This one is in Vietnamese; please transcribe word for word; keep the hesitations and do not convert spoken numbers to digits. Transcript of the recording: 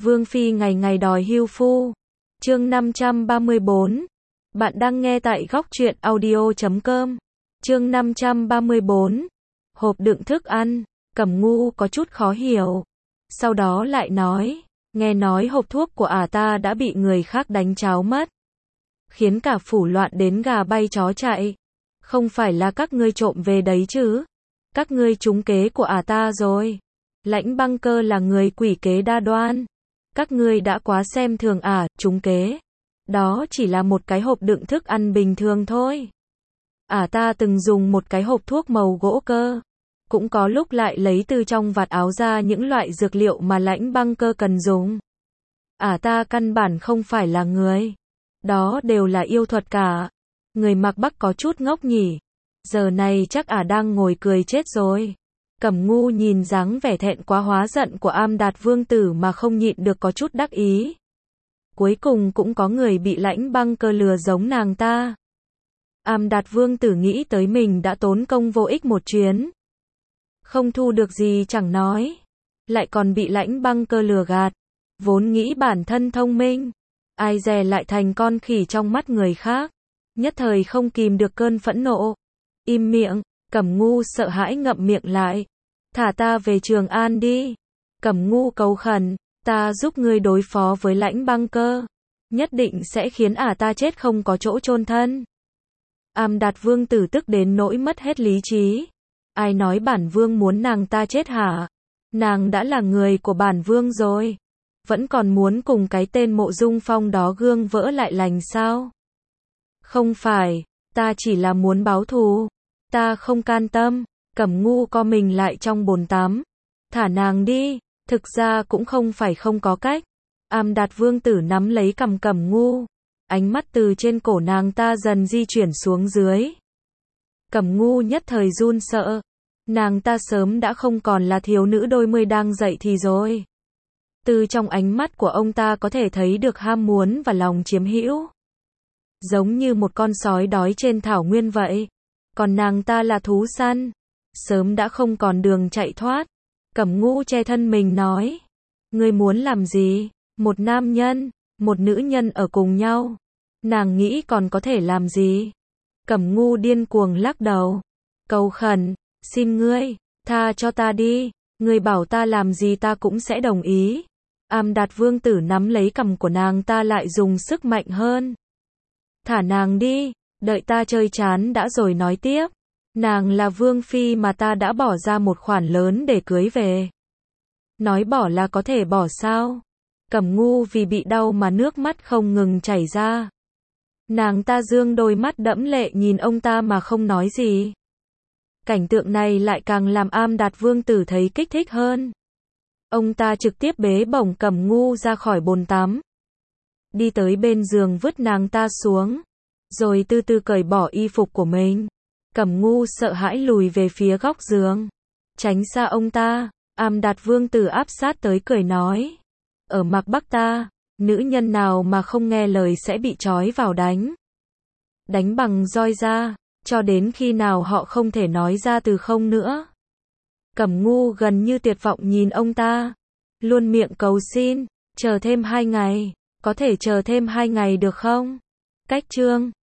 Vương Phi ngày ngày đòi hưu phu. Chương năm trăm ba mươi bốn. Bạn đang nghe tại góc truyện audio chấm com. Chương năm trăm ba mươi bốn. Hộp đựng thức ăn. Cẩm Ngu có chút khó hiểu. Sau đó lại nói, nghe nói hộp thuốc của ả ta đã bị người khác đánh cháo mất. Khiến cả phủ loạn đến gà bay chó chạy. Không phải là các ngươi trộm về đấy chứ? Các ngươi trúng kế của ả ta rồi. Lãnh Băng Cơ là người quỷ kế đa đoan. Các ngươi đã quá xem thường ả, trúng kế. Đó chỉ là một cái hộp đựng thức ăn bình thường thôi. Ả ta từng dùng một cái hộp thuốc màu gỗ cơ. Cũng có lúc lại lấy từ trong vạt áo ra những loại dược liệu mà Lãnh Băng Cơ cần dùng. Ả ta căn bản không phải là người. Đó đều là yêu thuật cả. Người mặc Bắc có chút ngốc nhỉ. Giờ này chắc ả đang ngồi cười chết rồi. Cẩm Ngu nhìn dáng vẻ thẹn quá hóa giận của Am Đạt Vương Tử mà không nhịn được có chút đắc ý. Cuối cùng cũng có người bị Lãnh Băng Cơ lừa giống nàng ta. Am Đạt Vương Tử nghĩ tới mình đã tốn công vô ích một chuyến. Không thu được gì chẳng nói. Lại còn bị Lãnh Băng Cơ lừa gạt. Vốn nghĩ bản thân thông minh. Ai dè lại thành con khỉ trong mắt người khác. Nhất thời không kìm được cơn phẫn nộ. Im miệng. Cẩm Ngu sợ hãi ngậm miệng lại. Thả ta về Trường An đi. Cẩm Ngu cầu khẩn. Ta giúp ngươi đối phó với Lãnh Băng Cơ. Nhất định sẽ khiến ả ta chết không có chỗ chôn thân. Am Đạt Vương Tử tức đến nỗi mất hết lý trí. Ai nói bản vương muốn nàng ta chết hả? Nàng đã là người của bản vương rồi. Vẫn còn muốn cùng cái tên Mộ Dung Phong đó gương vỡ lại lành sao? Không phải, ta chỉ là muốn báo thù. Ta không can tâm. Cẩm Ngu co mình lại trong bồn tắm. Thả nàng đi. Thực ra cũng không phải không có cách. Am Đạt Vương Tử nắm lấy cằm Cẩm Ngu. Ánh mắt từ trên cổ nàng ta dần di chuyển xuống dưới. Cẩm Ngu nhất thời run sợ. Nàng ta sớm đã không còn là thiếu nữ đôi mươi đang dậy thì rồi. Từ trong ánh mắt của ông ta có thể thấy được ham muốn và lòng chiếm hữu. Giống như một con sói đói trên thảo nguyên vậy. Còn nàng ta là thú săn. Sớm đã không còn đường chạy thoát. Cẩm Ngu che thân mình nói. Ngươi muốn làm gì? Một nam nhân, một nữ nhân ở cùng nhau. Nàng nghĩ còn có thể làm gì? Cẩm Ngu điên cuồng lắc đầu. Cầu khẩn, xin ngươi, tha cho ta đi. Ngươi bảo ta làm gì ta cũng sẽ đồng ý. Am Đạt Vương Tử nắm lấy cằm của nàng ta lại dùng sức mạnh hơn. Thả nàng đi, đợi ta chơi chán đã rồi nói tiếp. Nàng là Vương Phi mà ta đã bỏ ra một khoản lớn để cưới về. Nói bỏ là có thể bỏ sao? Cẩm Ngu vì bị đau mà nước mắt không ngừng chảy ra. Nàng ta dương đôi mắt đẫm lệ nhìn ông ta mà không nói gì. Cảnh tượng này lại càng làm Am Đạt Vương Tử thấy kích thích hơn. Ông ta trực tiếp bế bổng Cẩm Ngu ra khỏi bồn tắm. Đi tới bên giường vứt nàng ta xuống. Rồi từ từ cởi bỏ y phục của mình. Cẩm Ngu sợ hãi lùi về phía góc giường. Tránh xa ông ta. Am Đạt Vương Tử áp sát tới cười nói. Ở Mạc Bắc ta, nữ nhân nào mà không nghe lời sẽ bị trói vào đánh. Đánh bằng roi ra, cho đến khi nào họ không thể nói ra từ không nữa. Cẩm Ngu gần như tuyệt vọng nhìn ông ta. Luôn miệng cầu xin, chờ thêm hai ngày. Có thể chờ thêm hai ngày được không? Cách chương